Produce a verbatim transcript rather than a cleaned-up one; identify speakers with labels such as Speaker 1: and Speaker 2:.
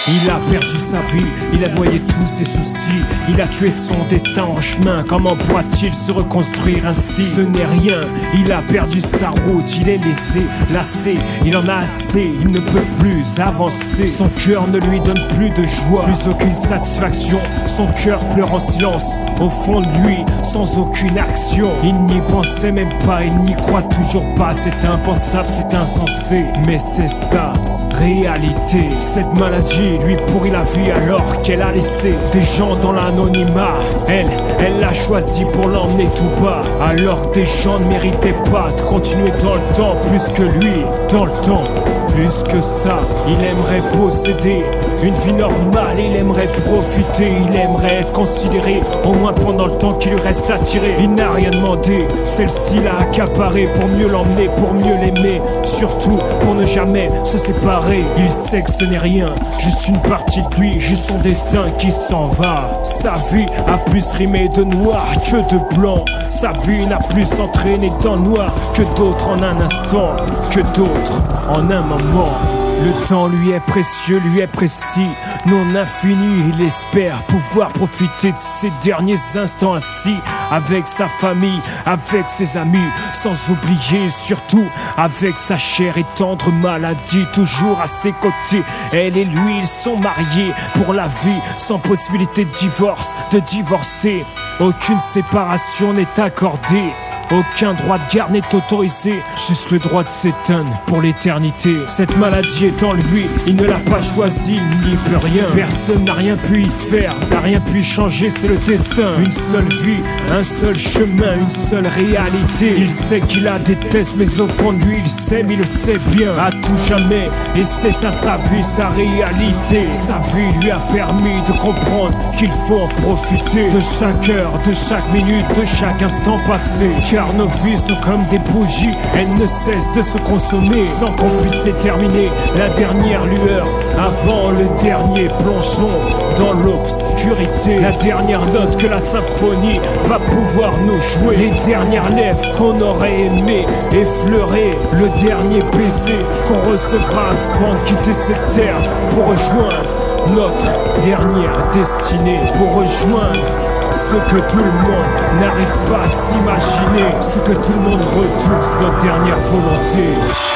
Speaker 1: Il a perdu sa vie, il a noyé tous ses soucis. Il a tué son destin en chemin. Comment pourra-t-il se reconstruire ainsi? Ce n'est rien, il a perdu sa route. Il est laissé, lassé, il en a assez. Il ne peut plus avancer. Son cœur ne lui donne plus de joie, plus aucune satisfaction. Son cœur pleure en silence, au fond de lui, sans aucune action. Il n'y pensait même pas, il n'y croit toujours pas. C'est impensable, c'est insensé, mais c'est ça, réalité. Cette maladie lui pourrit la vie alors qu'elle a laissé des gens dans l'anonymat. Elle, elle l'a choisi pour l'emmener tout bas, alors que des gens ne méritaient pas de continuer dans le temps plus que lui, dans le temps. Plus que ça, il aimerait posséder une vie normale, il aimerait profiter, il aimerait être considéré, au moins pendant le temps qu'il lui reste à tirer. Il n'a rien demandé, celle-ci l'a accaparé pour mieux l'emmener, pour mieux l'aimer, surtout pour ne jamais se séparer. Il sait que ce n'est rien, juste une partie de lui, juste son destin qui s'en va. Sa vie a plus rimé de noir que de blanc, sa vie n'a plus entraîné dans le noir que d'autres en un instant, que d'autres en un moment. Le temps lui est précieux, lui est précis, non infini. Il espère pouvoir profiter de ses derniers instants assis avec sa famille, avec ses amis, sans oublier surtout avec sa chère et tendre maladie toujours à ses côtés. Elle et lui, ils sont mariés pour la vie, sans possibilité de divorce, de divorcer. Aucune séparation n'est accordée, aucun droit de garde n'est autorisé, juste le droit de s'éteindre pour l'éternité. Cette maladie est en lui, il ne l'a pas choisi, il n'y peut rien. Personne n'a rien pu y faire, n'a rien pu y changer, c'est le destin. Une seule vie, un seul chemin, une seule réalité. Il sait qu'il a des tests, mais au fond de lui, il s'aime, il le sait bien, à tout jamais. Et c'est ça sa vie, sa réalité. Sa vie lui a permis de comprendre qu'il faut en profiter de chaque heure, de chaque minute, de chaque instant passé. Car nos vies sont comme des bougies, elles ne cessent de se consommer sans qu'on puisse les terminer. La dernière lueur avant le dernier plongeon dans l'obscurité. La dernière note que la symphonie va pouvoir nous jouer. Les dernières lèvres qu'on aurait aimé effleurer. Le dernier baiser qu'on recevra avant de quitter cette terre pour rejoindre notre dernière destinée. Pour rejoindre ce que tout le monde n'arrive pas à s'imaginer, ce que tout le monde redoute, notre dernière volonté.